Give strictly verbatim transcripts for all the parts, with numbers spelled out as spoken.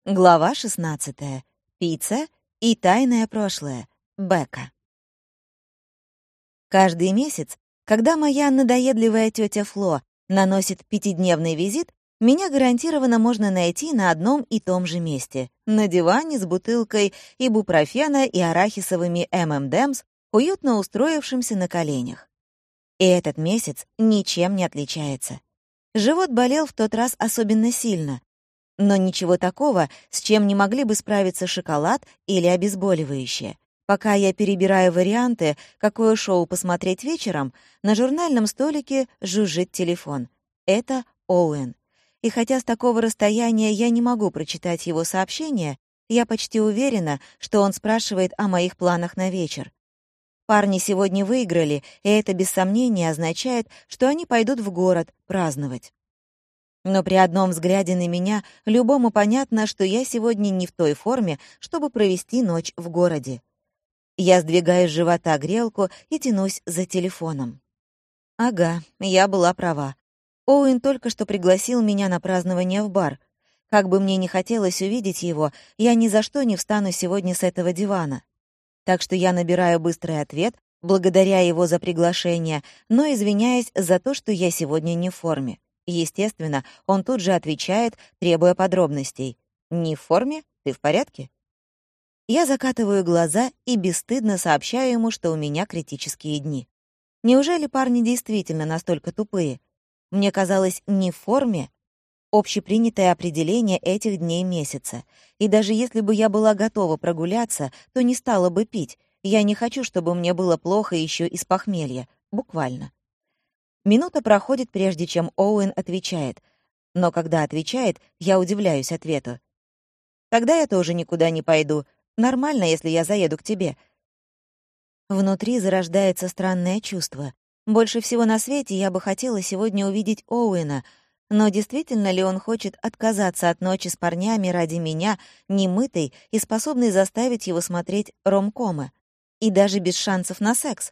Глава шестнадцатая. Пицца и тайное прошлое. Бека. Каждый месяц, когда моя надоедливая тетя Фло наносит пятидневный визит, меня гарантированно можно найти на одном и том же месте — на диване с бутылкой ибупрофена и арахисовыми эм энд эмс, уютно устроившимся на коленях. И этот месяц ничем не отличается. Живот болел в тот раз особенно сильно, но ничего такого, с чем не могли бы справиться шоколад или обезболивающее. Пока я перебираю варианты, какое шоу посмотреть вечером, на журнальном столике жужжит телефон. Это Оуэн. И хотя с такого расстояния я не могу прочитать его сообщение, я почти уверена, что он спрашивает о моих планах на вечер. Парни сегодня выиграли, и это без сомнения означает, что они пойдут в город праздновать. Но при одном взгляде на меня любому понятно, что я сегодня не в той форме, чтобы провести ночь в городе. Я сдвигаю с живота грелку и тянусь за телефоном. Ага, я была права. Оуэн только что пригласил меня на празднование в бар. Как бы мне ни хотелось увидеть его, я ни за что не встану сегодня с этого дивана. Так что я набираю быстрый ответ, благодаря его за приглашение, но извиняясь за то, что я сегодня не в форме. Естественно, он тут же отвечает, требуя подробностей. «Не в форме? Ты в порядке?» Я закатываю глаза и бесстыдно сообщаю ему, что у меня критические дни. Неужели парни действительно настолько тупые? Мне казалось, «не в форме» — общепринятое определение этих дней месяца. И даже если бы я была готова прогуляться, то не стала бы пить. Я не хочу, чтобы мне было плохо еще из похмелья. Буквально. Минута проходит, прежде чем Оуэн отвечает. Но когда отвечает, я удивляюсь ответу. «Тогда я тоже никуда не пойду. Нормально, если я заеду к тебе». Внутри зарождается странное чувство. Больше всего на свете я бы хотела сегодня увидеть Оуэна, но действительно ли он хочет отказаться от ночи с парнями ради меня, немытой и способной заставить его смотреть ромкомы? И даже без шансов на секс?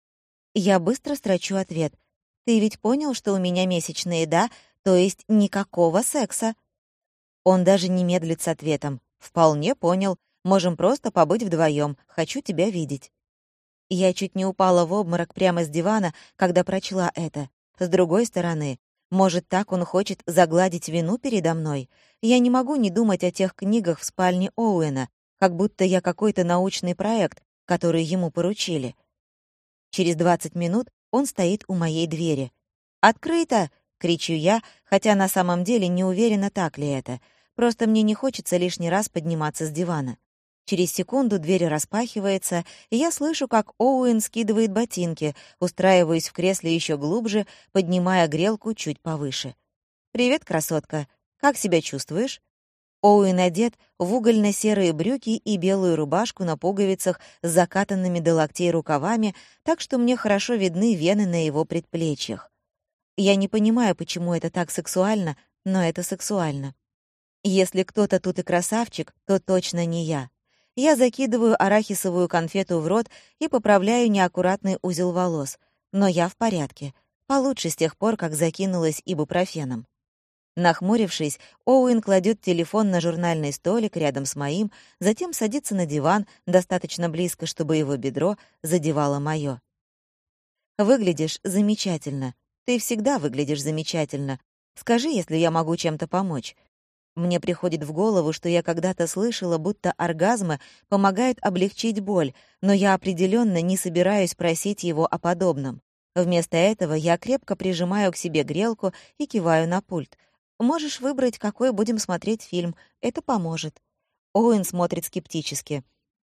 Я быстро строчу ответ. «Ты ведь понял, что у меня месячные, да? То есть никакого секса?» Он даже не медлит с ответом. «Вполне понял. Можем просто побыть вдвоем. Хочу тебя видеть». Я чуть не упала в обморок прямо с дивана, когда прочла это. С другой стороны, может, так он хочет загладить вину передо мной? Я не могу не думать о тех книгах в спальне Оуэна, как будто я какой-то научный проект, который ему поручили. Через двадцать минут он стоит у моей двери. «Открыто!» — кричу я, хотя на самом деле не уверена, так ли это. Просто мне не хочется лишний раз подниматься с дивана. Через секунду дверь распахивается, и я слышу, как Оуэн скидывает ботинки, устраиваясь в кресле еще глубже, поднимая грелку чуть повыше. «Привет, красотка. Как себя чувствуешь?» Оуэн одет в угольно-серые брюки и белую рубашку на пуговицах с закатанными до локтей рукавами, так что мне хорошо видны вены на его предплечьях. Я не понимаю, почему это так сексуально, но это сексуально. Если кто-то тут и красавчик, то точно не я. Я закидываю арахисовую конфету в рот и поправляю неаккуратный узел волос. Но я в порядке. Получше с тех пор, как закинулась ибупрофеном. Нахмурившись, Оуэн кладет телефон на журнальный столик рядом с моим, затем садится на диван достаточно близко, чтобы его бедро задевало моё. «Выглядишь замечательно. Ты всегда выглядишь замечательно. Скажи, если я могу чем-то помочь». Мне приходит в голову, что я когда-то слышала, будто оргазмы помогают облегчить боль, но я определенно не собираюсь просить его о подобном. Вместо этого я крепко прижимаю к себе грелку и киваю на пульт. «Можешь выбрать, какой будем смотреть фильм. Это поможет». Оуэн смотрит скептически.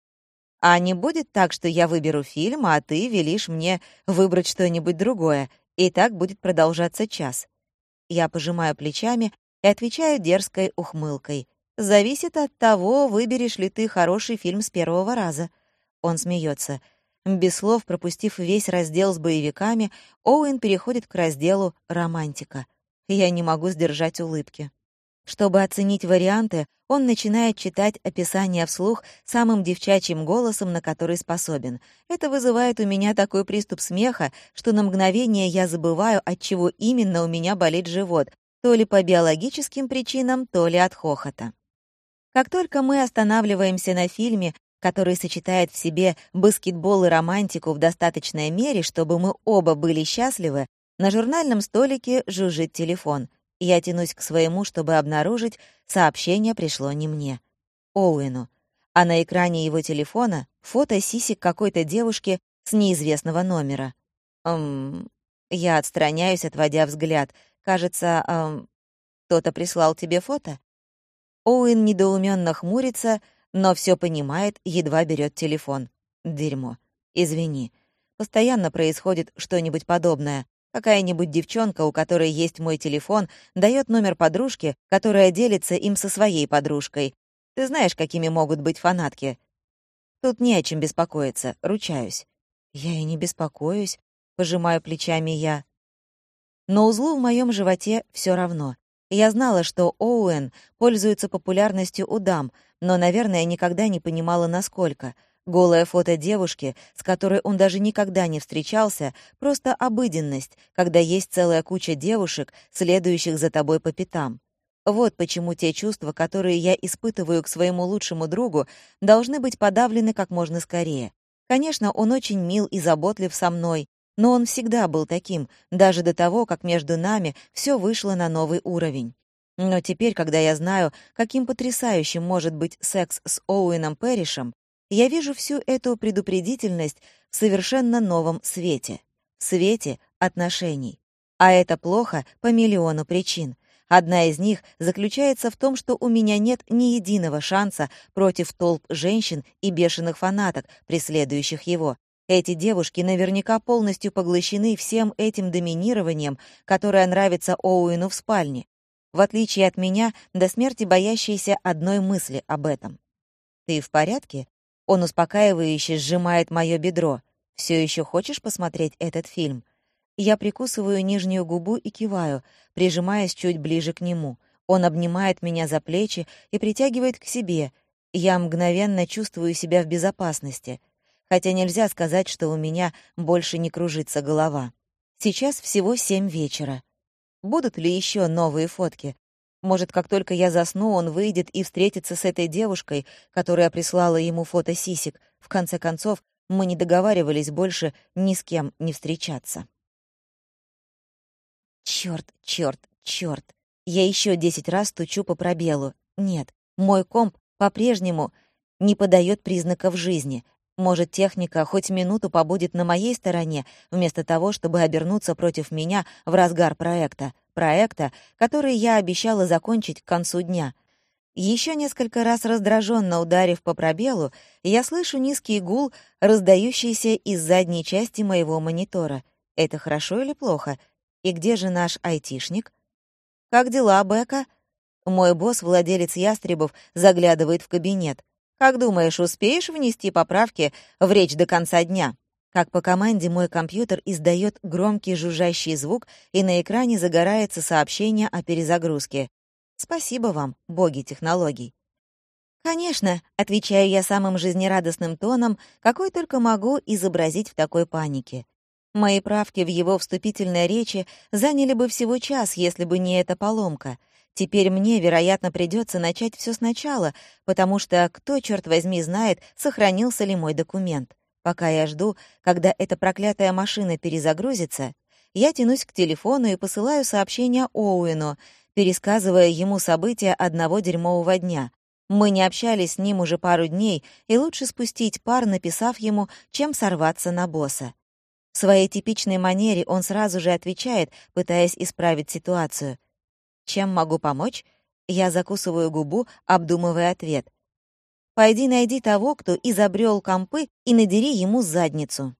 «А не будет так, что я выберу фильм, а ты велишь мне выбрать что-нибудь другое, и так будет продолжаться час?» Я пожимаю плечами и отвечаю дерзкой ухмылкой. «Зависит от того, выберешь ли ты хороший фильм с первого раза». Он смеется. Без слов, пропустив весь раздел с боевиками, Оуэн переходит к разделу «Романтика». Я не могу сдержать улыбки. Чтобы оценить варианты, он начинает читать описание вслух самым девчачьим голосом, на который способен. Это вызывает у меня такой приступ смеха, что на мгновение я забываю, от чего именно у меня болит живот, то ли по биологическим причинам, то ли от хохота. Как только мы останавливаемся на фильме, который сочетает в себе баскетбол и романтику в достаточной мере, чтобы мы оба были счастливы, на журнальном столике жужжит телефон. Я тянусь к своему, чтобы обнаружить, сообщение пришло не мне. Оуэну. А на экране его телефона фото сисек какой-то девушки с неизвестного номера. Эм, я отстраняюсь, отводя взгляд. Кажется, эм, кто-то прислал тебе фото? Оуэн недоуменно хмурится, но все понимает, едва берет телефон. Дерьмо. Извини. Постоянно происходит что-нибудь подобное. Какая-нибудь девчонка, у которой есть мой телефон, дает номер подружки, которая делится им со своей подружкой. Ты знаешь, какими могут быть фанатки. Тут не о чем беспокоиться, ручаюсь. Я и не беспокоюсь, пожимаю плечами я. Но узлу в моем животе все равно. Я знала, что Оуэн пользуется популярностью у дам, но, наверное, никогда не понимала, насколько. Голое фото девушки, с которой он даже никогда не встречался, просто обыденность, когда есть целая куча девушек, следующих за тобой по пятам. Вот почему те чувства, которые я испытываю к своему лучшему другу, должны быть подавлены как можно скорее. Конечно, он очень мил и заботлив со мной, но он всегда был таким, даже до того, как между нами все вышло на новый уровень. Но теперь, когда я знаю, каким потрясающим может быть секс с Оуэном Пэришем, я вижу всю эту предупредительность в совершенно новом свете. В свете отношений. А это плохо по миллиону причин. Одна из них заключается в том, что у меня нет ни единого шанса против толп женщин и бешеных фанаток, преследующих его. Эти девушки наверняка полностью поглощены всем этим доминированием, которое нравится Оуэну в спальне, в отличие от меня, до смерти боящейся одной мысли об этом. «Ты в порядке?» Он успокаивающе сжимает мое бедро. «Все еще хочешь посмотреть этот фильм?» Я прикусываю нижнюю губу и киваю, прижимаясь чуть ближе к нему. Он обнимает меня за плечи и притягивает к себе. Я мгновенно чувствую себя в безопасности. Хотя нельзя сказать, что у меня больше не кружится голова. Сейчас всего семь вечера. Будут ли еще новые фотки? Может, как только я засну, он выйдет и встретится с этой девушкой, которая прислала ему фото сисек. В конце концов, мы не договаривались больше ни с кем не встречаться. Чёрт, чёрт, чёрт. Я еще десять раз стучу по пробелу. Нет, мой комп по-прежнему не подает признаков жизни. Может, техника хоть минуту побудет на моей стороне, вместо того, чтобы обернуться против меня в разгар проекта. Проекта, который я обещала закончить к концу дня. Еще несколько раз раздраженно ударив по пробелу, я слышу низкий гул, раздающийся из задней части моего монитора. Это хорошо или плохо? И где же наш айтишник? «Как дела, Бека?» Мой босс, владелец ястребов, заглядывает в кабинет. «Как думаешь, успеешь внести поправки в речь до конца дня?» Как по команде мой компьютер издает громкий жужжащий звук, и на экране загорается сообщение о перезагрузке. Спасибо вам, боги технологий. «Конечно», — отвечаю я самым жизнерадостным тоном, какой только могу изобразить в такой панике. Мои правки в его вступительной речи заняли бы всего час, если бы не эта поломка. Теперь мне, вероятно, придется начать все сначала, потому что кто, черт возьми, знает, сохранился ли мой документ. Пока я жду, когда эта проклятая машина перезагрузится, я тянусь к телефону и посылаю сообщение Оуэну, пересказывая ему события одного дерьмового дня. Мы не общались с ним уже пару дней, и лучше спустить пар, написав ему, чем сорваться на босса. В своей типичной манере он сразу же отвечает, пытаясь исправить ситуацию. «Чем могу помочь?» Я закусываю губу, обдумывая ответ. «Пойди найди того, кто изобрел компы, и надери ему задницу».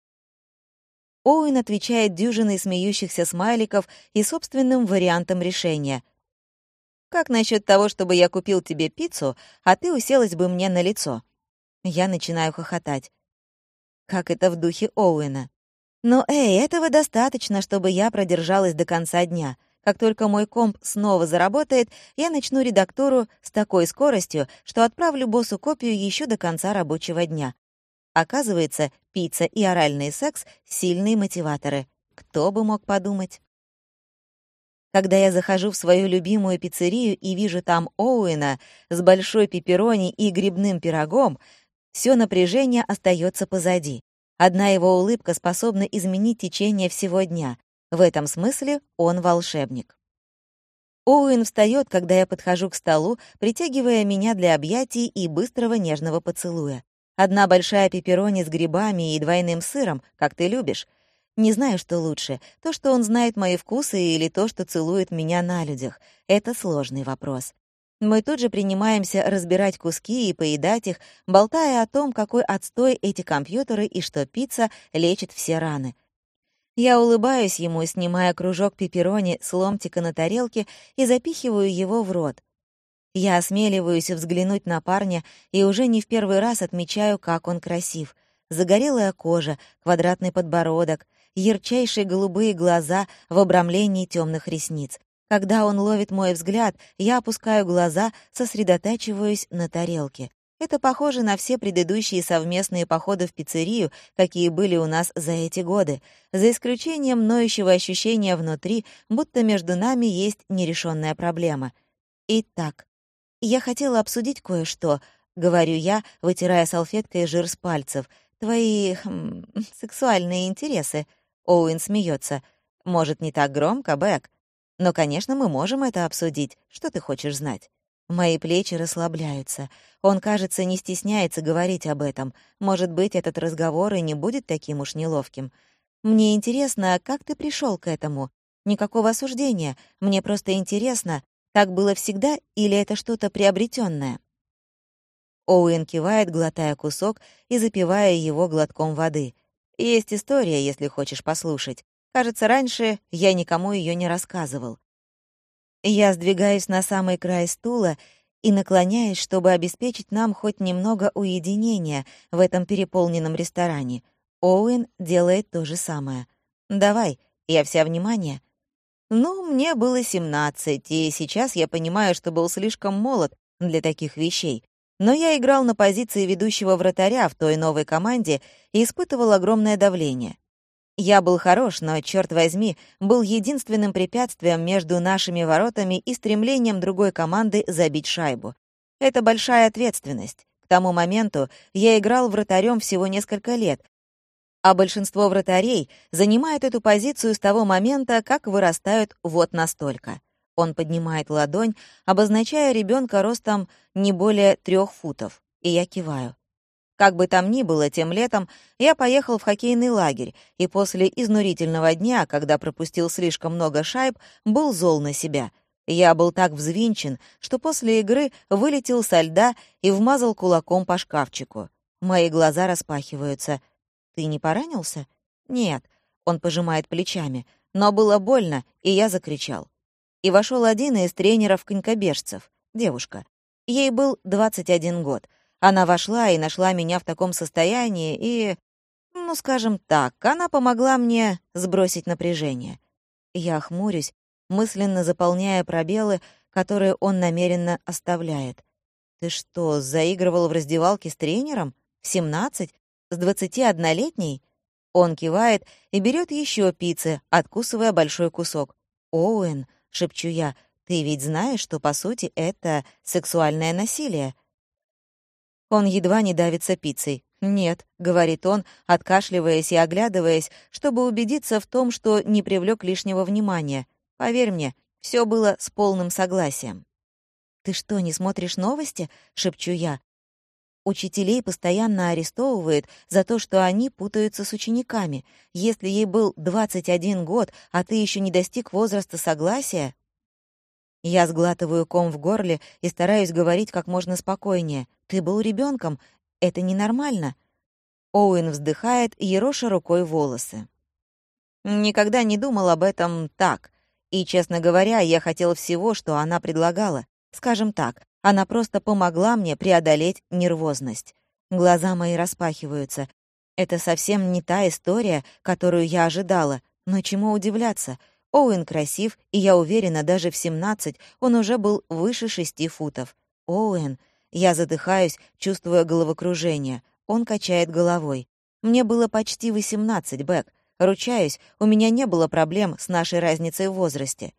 Оуэн отвечает дюжиной смеющихся смайликов и собственным вариантом решения. «Как насчет того, чтобы я купил тебе пиццу, а ты уселась бы мне на лицо?» Я начинаю хохотать. Как это в духе Оуэна. Но, эй, этого достаточно, чтобы я продержалась до конца дня. Как только мой комп снова заработает, я начну редактуру с такой скоростью, что отправлю боссу копию еще до конца рабочего дня. Оказывается, пицца и оральный секс — сильные мотиваторы. Кто бы мог подумать? Когда я захожу в свою любимую пиццерию и вижу там Оуэна с большой пепперони и грибным пирогом, все напряжение остается позади. Одна его улыбка способна изменить течение всего дня. В этом смысле он волшебник. Оуэн встает, когда я подхожу к столу, притягивая меня для объятий и быстрого нежного поцелуя. Одна большая пепперони с грибами и двойным сыром, как ты любишь. Не знаю, что лучше, то, что он знает мои вкусы, или то, что целует меня на людях. Это сложный вопрос. Мы тут же принимаемся разбирать куски и поедать их, болтая о том, какой отстой эти компьютеры и что пицца лечит все раны. Я улыбаюсь ему, снимая кружок пепперони с ломтика на тарелке и запихиваю его в рот. Я осмеливаюсь взглянуть на парня и уже не в первый раз отмечаю, как он красив. Загорелая кожа, квадратный подбородок, ярчайшие голубые глаза в обрамлении темных ресниц. Когда он ловит мой взгляд, я опускаю глаза, сосредотачиваюсь на тарелке. Это похоже на все предыдущие совместные походы в пиццерию, какие были у нас за эти годы, за исключением ноющего ощущения внутри, будто между нами есть нерешенная проблема. Итак, я хотела обсудить кое-что, — говорю я, вытирая салфеткой жир с пальцев. Твои хм, сексуальные интересы. Оуэн смеется. Может, не так громко, Бэк? Но, конечно, мы можем это обсудить. Что ты хочешь знать? Мои плечи расслабляются. Он, кажется, не стесняется говорить об этом. Может быть, этот разговор и не будет таким уж неловким. Мне интересно, как ты пришел к этому? Никакого осуждения. Мне просто интересно, так было всегда или это что-то приобретенное? Оуэн кивает, глотая кусок и запивая его глотком воды. Есть история, если хочешь послушать. Кажется, раньше я никому ее не рассказывал. Я сдвигаюсь на самый край стула и наклоняюсь, чтобы обеспечить нам хоть немного уединения в этом переполненном ресторане. Оуэн делает то же самое. «Давай, я вся внимание». Ну, мне было семнадцать, и сейчас я понимаю, что был слишком молод для таких вещей. Но я играл на позиции ведущего вратаря в той новой команде и испытывал огромное давление. Я был хорош, но, черт возьми, был единственным препятствием между нашими воротами и стремлением другой команды забить шайбу. Это большая ответственность. К тому моменту я играл вратарем всего несколько лет, а большинство вратарей занимают эту позицию с того момента, как вырастают вот настолько. Он поднимает ладонь, обозначая ребенка ростом не более трех футов, и я киваю. Как бы там ни было, тем летом я поехал в хоккейный лагерь, и после изнурительного дня, когда пропустил слишком много шайб, был зол на себя. Я был так взвинчен, что после игры вылетел со льда и вмазал кулаком по шкафчику. Мои глаза распахиваются. «Ты не поранился?» «Нет», — он пожимает плечами, но было больно, и я закричал. И вошел один из тренеров-конькобежцев, девушка. Ей был двадцать один год. Она вошла и нашла меня в таком состоянии, и, ну, скажем так, она помогла мне сбросить напряжение. Я хмурюсь, мысленно заполняя пробелы, которые он намеренно оставляет. «Ты что, заигрывал в раздевалке с тренером? В семнадцать? С двадцатиоднолетней?» Он кивает и берет еще пиццы, откусывая большой кусок. «Оуэн», — шепчу я, — «ты ведь знаешь, что, по сути, это сексуальное насилие?» Он едва не давится пиццей. «Нет», — говорит он, откашливаясь и оглядываясь, чтобы убедиться в том, что не привлек лишнего внимания. «Поверь мне, все было с полным согласием». «Ты что, не смотришь новости?» — шепчу я. Учителей постоянно арестовывают за то, что они путаются с учениками. Если ей был двадцать один год, а ты еще не достиг возраста согласия... Я сглатываю ком в горле и стараюсь говорить как можно спокойнее. «Ты был ребенком. Это ненормально». Оуэн вздыхает, ероша рукой волосы. «Никогда не думал об этом так. И, честно говоря, я хотел всего, что она предлагала. Скажем так, она просто помогла мне преодолеть нервозность». Глаза мои распахиваются. Это совсем не та история, которую я ожидала. Но чему удивляться? Оуэн красив, и я уверена, даже в семнадцать он уже был выше шести футов. «Оуэн...» Я задыхаюсь, чувствуя головокружение. Он качает головой. «Мне было почти восемнадцать, Бэк. Ручаюсь, у меня не было проблем с нашей разницей в возрасте.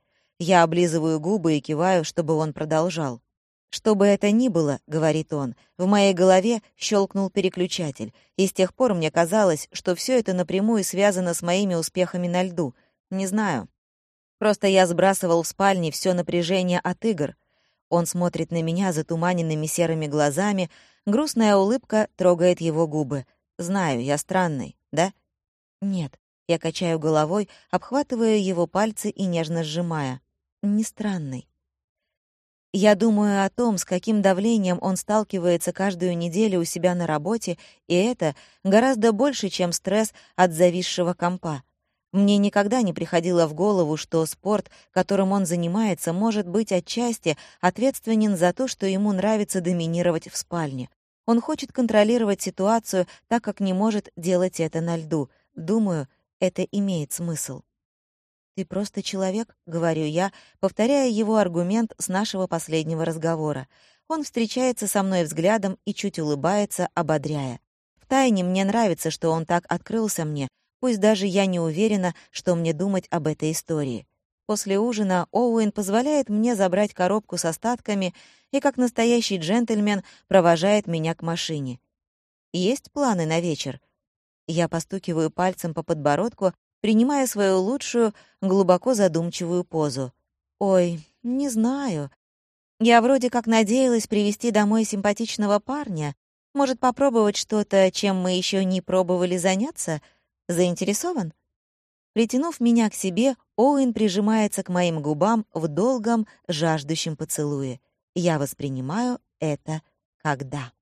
Я облизываю губы и киваю, чтобы он продолжал. «Что бы это ни было, — говорит он, — в моей голове щелкнул переключатель, и с тех пор мне казалось, что все это напрямую связано с моими успехами на льду. Не знаю. Просто я сбрасывал в спальне все напряжение от игр». Он смотрит на меня затуманенными серыми глазами, грустная улыбка трогает его губы. «Знаю, я странный, да?» «Нет». Я качаю головой, обхватывая его пальцы и нежно сжимая. «Не странный». Я думаю о том, с каким давлением он сталкивается каждую неделю у себя на работе, и это гораздо больше, чем стресс от зависшего компа. Мне никогда не приходило в голову, что спорт, которым он занимается, может быть отчасти ответственен за то, что ему нравится доминировать в спальне. Он хочет контролировать ситуацию, так как не может делать это на льду. Думаю, это имеет смысл. «Ты просто человек», — говорю я, повторяя его аргумент с нашего последнего разговора. Он встречается со мной взглядом и чуть улыбается, ободряя. Втайне мне нравится, что он так открылся мне, пусть даже я не уверена, что мне думать об этой истории. После ужина Оуэн позволяет мне забрать коробку с остатками и, как настоящий джентльмен, провожает меня к машине. «Есть планы на вечер?» Я постукиваю пальцем по подбородку, принимая свою лучшую, глубоко задумчивую позу. «Ой, не знаю. Я вроде как надеялась привезти домой симпатичного парня. Может, попробовать что-то, чем мы еще не пробовали заняться? Заинтересован?» Притянув меня к себе, Оуэн прижимается к моим губам в долгом, жаждущем поцелуе. Я воспринимаю это как «да».